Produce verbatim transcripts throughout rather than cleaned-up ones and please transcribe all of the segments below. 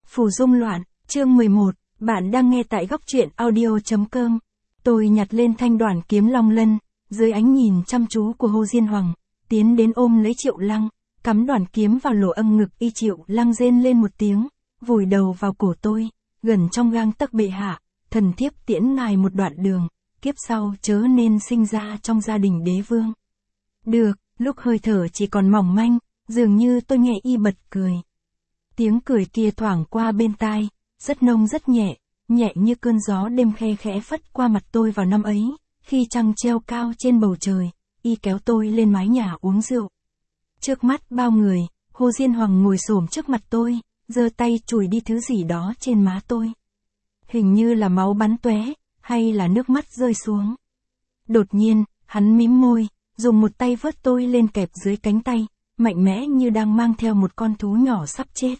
Phù dung loạn, chương mười một, bạn đang nghe tại góc truyện audio.com. Tôi nhặt lên thanh đoản kiếm long lân, dưới ánh nhìn chăm chú của Hồ Diên Hoàng, tiến đến ôm lấy Triệu Lăng, cắm đoản kiếm vào lỗ âm ngực y. Triệu Lăng rên lên một tiếng, vùi đầu vào cổ tôi, gần trong gang tấc bệ hạ, thần thiếp tiễn ngài một đoạn đường, kiếp sau chớ nên sinh ra trong gia đình đế vương. Được, lúc hơi thở chỉ còn mỏng manh, dường như tôi nghe y bật cười. Tiếng cười kia thoảng qua bên tai, rất nông rất nhẹ, nhẹ như cơn gió đêm khe khẽ phất qua mặt tôi vào năm ấy, khi trăng treo cao trên bầu trời, y kéo tôi lên mái nhà uống rượu. Trước mắt bao người, Hồ Diên Hoàng ngồi xổm trước mặt tôi, giơ tay chùi đi thứ gì đó trên má tôi. Hình như là máu bắn tóe, hay là nước mắt rơi xuống. Đột nhiên, hắn mím môi, dùng một tay vớt tôi lên kẹp dưới cánh tay, mạnh mẽ như đang mang theo một con thú nhỏ sắp chết.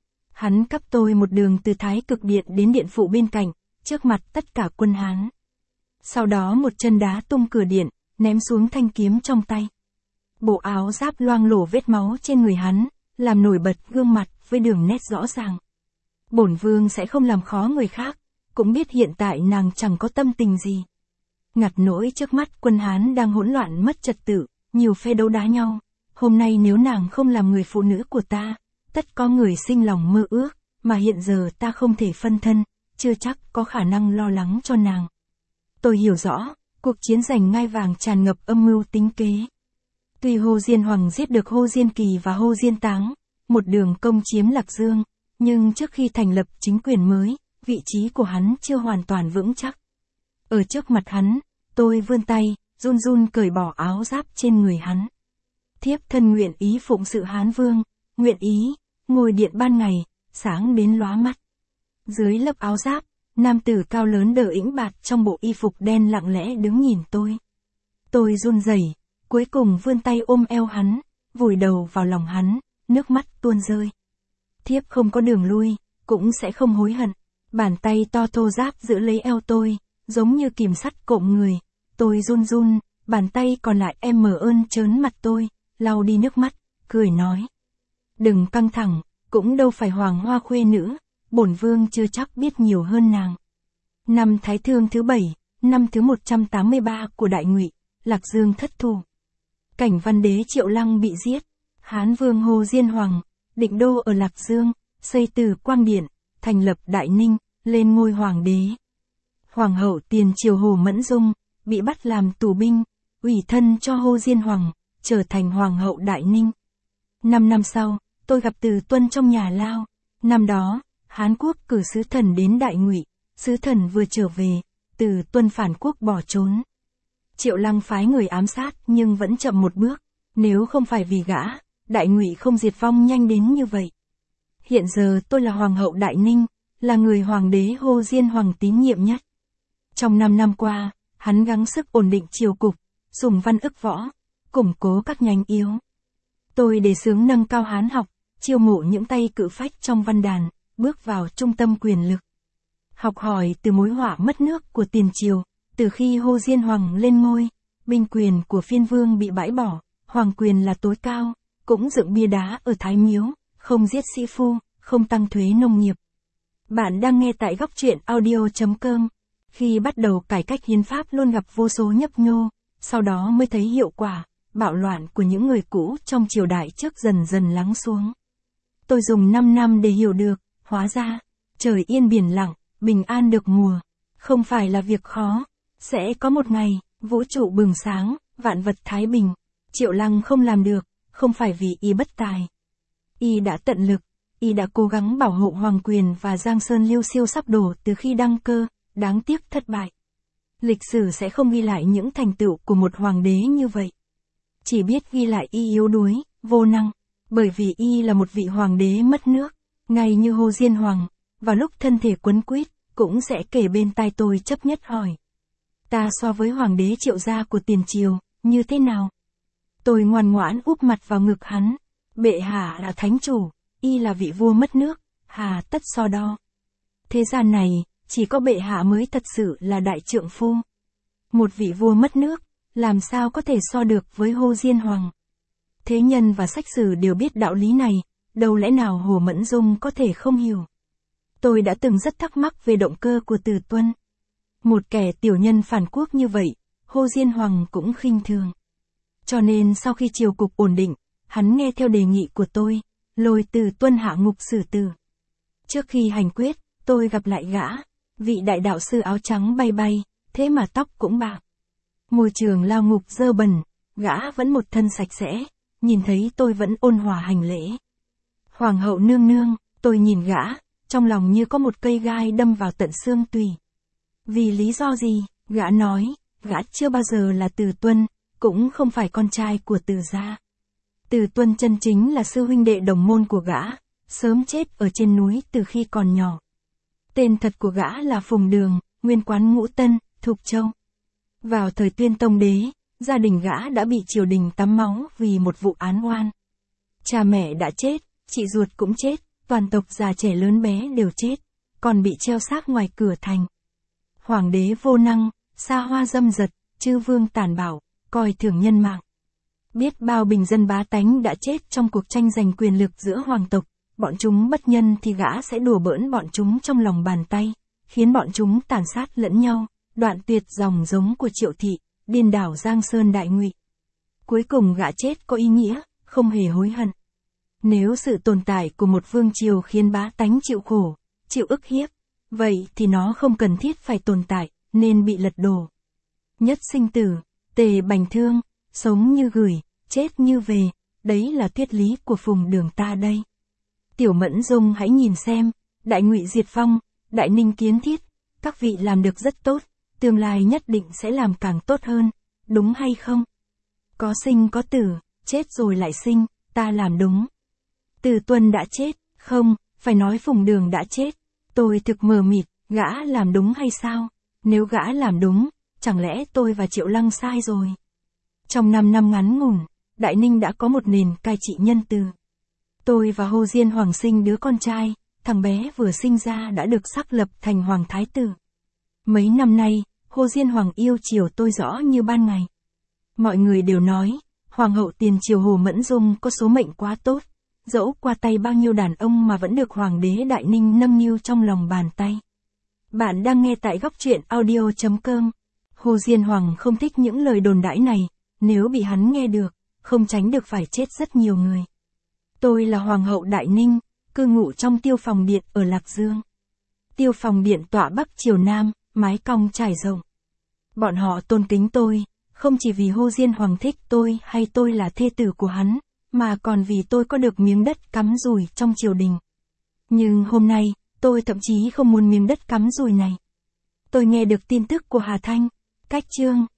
Hắn cắp tôi một đường từ Thái Cực Điện đến điện phụ bên cạnh, trước mặt tất cả quân Hán. Sau đó một chân đá tung cửa điện, ném xuống thanh kiếm trong tay. Bộ áo giáp loang lổ vết máu trên người hắn, làm nổi bật gương mặt với đường nét rõ ràng. Bổn vương sẽ không làm khó người khác, cũng biết hiện tại nàng chẳng có tâm tình gì. Ngặt nỗi trước mắt quân Hán đang hỗn loạn mất trật tự, nhiều phe đấu đá nhau. Hôm nay nếu nàng không làm người phụ nữ của ta, tất có người sinh lòng mơ ước, mà hiện giờ ta không thể phân thân, chưa chắc có khả năng lo lắng cho nàng. Tôi hiểu rõ, cuộc chiến giành ngai vàng tràn ngập âm mưu tính kế. Tuy Hồ Diên Hoàng giết được Hồ Diên Kỳ và Hồ Diên Táng, một đường công chiếm Lạc Dương, nhưng trước khi thành lập chính quyền mới, vị trí của hắn chưa hoàn toàn vững chắc. Ở trước mặt hắn, tôi vươn tay, run run cởi bỏ áo giáp trên người hắn. Thiếp thân nguyện ý phụng sự Hán Vương, nguyện ý, ngồi điện ban ngày, sáng đến lóa mắt. Dưới lớp áo giáp, nam tử cao lớn đờ ĩnh bạt trong bộ y phục đen lặng lẽ đứng nhìn tôi. Tôi run rẩy, cuối cùng vươn tay ôm eo hắn, vùi đầu vào lòng hắn, nước mắt tuôn rơi. Thiếp không có đường lui, cũng sẽ không hối hận. Bàn tay to thô ráp giữ lấy eo tôi, giống như kìm sắt cộm người. Tôi run run, bàn tay còn lại em mở ơn trớn mặt tôi, lau đi nước mắt, cười nói. Đừng căng thẳng, cũng đâu phải hoàng hoa khuê nữ, bổn vương chưa chắc biết nhiều hơn nàng. Năm Thái Thương thứ bảy, năm thứ một trăm tám mươi ba của Đại Ngụy, Lạc Dương thất thủ. Cảnh Văn Đế Triệu Lăng bị giết, Hán Vương Hồ Diên Hoàng, định đô ở Lạc Dương, xây Từ Quang Điện, thành lập Đại Ninh, lên ngôi hoàng đế. Hoàng hậu tiền triều Hồ Mẫn Dung, bị bắt làm tù binh, ủy thân cho Hồ Diên Hoàng, trở thành hoàng hậu Đại Ninh. Năm năm sau, tôi gặp Từ Tuân trong nhà lao. Năm đó, Hán Quốc cử sứ thần đến Đại Ngụy, sứ thần vừa trở về, Từ Tuân phản quốc bỏ trốn. Triệu Lăng phái người ám sát nhưng vẫn chậm một bước, nếu không phải vì gã, Đại Ngụy không diệt vong nhanh đến như vậy. Hiện giờ tôi là hoàng hậu Đại Ninh, là người hoàng đế Hồ Diên Hoàng tín nhiệm nhất. Trong năm năm qua, hắn gắng sức ổn định triều cục, dùng văn ức võ, củng cố các nhánh yếu. Tôi đề xướng nâng cao Hán học, chiêu mộ những tay cự phách trong văn đàn, bước vào trung tâm quyền lực. Học hỏi từ mối họa mất nước của tiền triều, từ khi Hồ Diên Hoàng lên ngôi, binh quyền của phiên vương bị bãi bỏ, hoàng quyền là tối cao, cũng dựng bia đá ở Thái Miếu, không giết sĩ phu, không tăng thuế nông nghiệp. Bạn đang nghe tại góc truyện audio.com. Khi bắt đầu cải cách hiến pháp luôn gặp vô số nhấp nhô, sau đó mới thấy hiệu quả, bạo loạn của những người cũ trong triều đại trước dần dần lắng xuống. Tôi dùng năm năm để hiểu được, hóa ra, trời yên biển lặng, bình an được mùa, không phải là việc khó. Sẽ có một ngày, vũ trụ bừng sáng, vạn vật thái bình. Triệu Lăng không làm được, không phải vì y bất tài. Y đã tận lực, y đã cố gắng bảo hộ hoàng quyền và Giang Sơn Liêu Siêu sắp đổ từ khi đăng cơ, đáng tiếc thất bại. Lịch sử sẽ không ghi lại những thành tựu của một hoàng đế như vậy. Chỉ biết ghi lại y yếu đuối, vô năng, bởi vì y là một vị hoàng đế mất nước, ngay như Hồ Diên Hoàng, vào lúc thân thể quấn quýt, cũng sẽ kể bên tai tôi chấp nhất hỏi. Ta so với hoàng đế Triệu gia của tiền triều, như thế nào? Tôi ngoan ngoãn úp mặt vào ngực hắn. Bệ hạ là thánh chủ, y là vị vua mất nước, hà tất so đo. Thế gian này, chỉ có bệ hạ mới thật sự là đại trượng phu. Một vị vua mất nước, làm sao có thể so được với Hồ Diên Hoàng? Thế nhân và sách sử đều biết đạo lý này, đâu lẽ nào Hồ Mẫn Dung có thể không hiểu. Tôi đã từng rất thắc mắc về động cơ của Từ Tuân. Một kẻ tiểu nhân phản quốc như vậy, Hồ Diên Hoàng cũng khinh thường. Cho nên sau khi triều cục ổn định, hắn nghe theo đề nghị của tôi, lôi Từ Tuân hạ ngục xử tử. Trước khi hành quyết, tôi gặp lại gã, vị đại đạo sư áo trắng bay bay, thế mà tóc cũng bạc. Môi trường lao ngục dơ bẩn, gã vẫn một thân sạch sẽ, nhìn thấy tôi vẫn ôn hòa hành lễ. Hoàng hậu nương nương, tôi nhìn gã, trong lòng như có một cây gai đâm vào tận xương tủy. Vì lý do gì, gã nói, gã chưa bao giờ là Từ Tuân, cũng không phải con trai của Từ gia. Từ Tuân chân chính là sư huynh đệ đồng môn của gã, sớm chết ở trên núi từ khi còn nhỏ. Tên thật của gã là Phùng Đường, nguyên quán Ngũ Tân, Thục Châu. Vào thời Tuyên Tông đế, gia đình gã đã bị triều đình tắm máu vì một vụ án oan. Cha mẹ đã chết, chị ruột cũng chết, toàn tộc già trẻ lớn bé đều chết, còn bị treo xác ngoài cửa thành. Hoàng đế vô năng, xa hoa dâm dật, chư vương tàn bạo, coi thường nhân mạng. Biết bao bình dân bá tánh đã chết trong cuộc tranh giành quyền lực giữa hoàng tộc, bọn chúng bất nhân thì gã sẽ đùa bỡn bọn chúng trong lòng bàn tay, khiến bọn chúng tàn sát lẫn nhau, đoạn tuyệt dòng giống của Triệu thị, điên đảo Giang Sơn Đại Ngụy. Cuối cùng gã chết có ý nghĩa, không hề hối hận. Nếu sự tồn tại của một vương triều khiến bá tánh chịu khổ, chịu ức hiếp, vậy thì nó không cần thiết phải tồn tại, nên bị lật đổ. Nhất sinh tử, tề bành thương, sống như gửi, chết như về, đấy là thuyết lý của Phùng Đường ta đây. Tiểu Mẫn Dung hãy nhìn xem, Đại Ngụy diệt vong, Đại Ninh kiến thiết, các vị làm được rất tốt, tương lai nhất định sẽ làm càng tốt hơn, đúng hay không? Có sinh có tử, chết rồi lại sinh, ta làm đúng. Từ Tuân đã chết, không, phải nói Phùng Đường đã chết. Tôi thực mờ mịt, gã làm đúng hay sao? Nếu gã làm đúng, chẳng lẽ tôi và Triệu Lăng sai rồi? Trong năm năm ngắn ngủn, Đại Ninh đã có một nền cai trị nhân từ. Tôi và Hồ Diên Hoàng sinh đứa con trai, thằng bé vừa sinh ra đã được xác lập thành Hoàng Thái Tử. Mấy năm nay, Hồ Diên Hoàng yêu chiều tôi rõ như ban ngày. Mọi người đều nói, Hoàng hậu tiền triều Hồ Mẫn Dung có số mệnh quá tốt, dẫu qua tay bao nhiêu đàn ông mà vẫn được Hoàng đế Đại Ninh nâng niu trong lòng bàn tay. Bạn đang nghe tại góc truyện audio chấm com. Hồ Diên Hoàng không thích những lời đồn đãi này, nếu bị hắn nghe được, không tránh được phải chết rất nhiều người. Tôi là Hoàng hậu Đại Ninh, cư ngụ trong Tiêu Phòng Điện ở Lạc Dương. Tiêu Phòng Điện tọa bắc chiều nam, mái cong trải rộng. Bọn họ tôn kính tôi, không chỉ vì Hồ Diên Hoàng thích tôi hay tôi là thê tử của hắn, mà còn vì tôi có được miếng đất cắm rủi trong triều đình. Nhưng hôm nay, tôi thậm chí không muốn miếng đất cắm rủi này. Tôi nghe được tin tức của Hà Thanh, Cách Chương,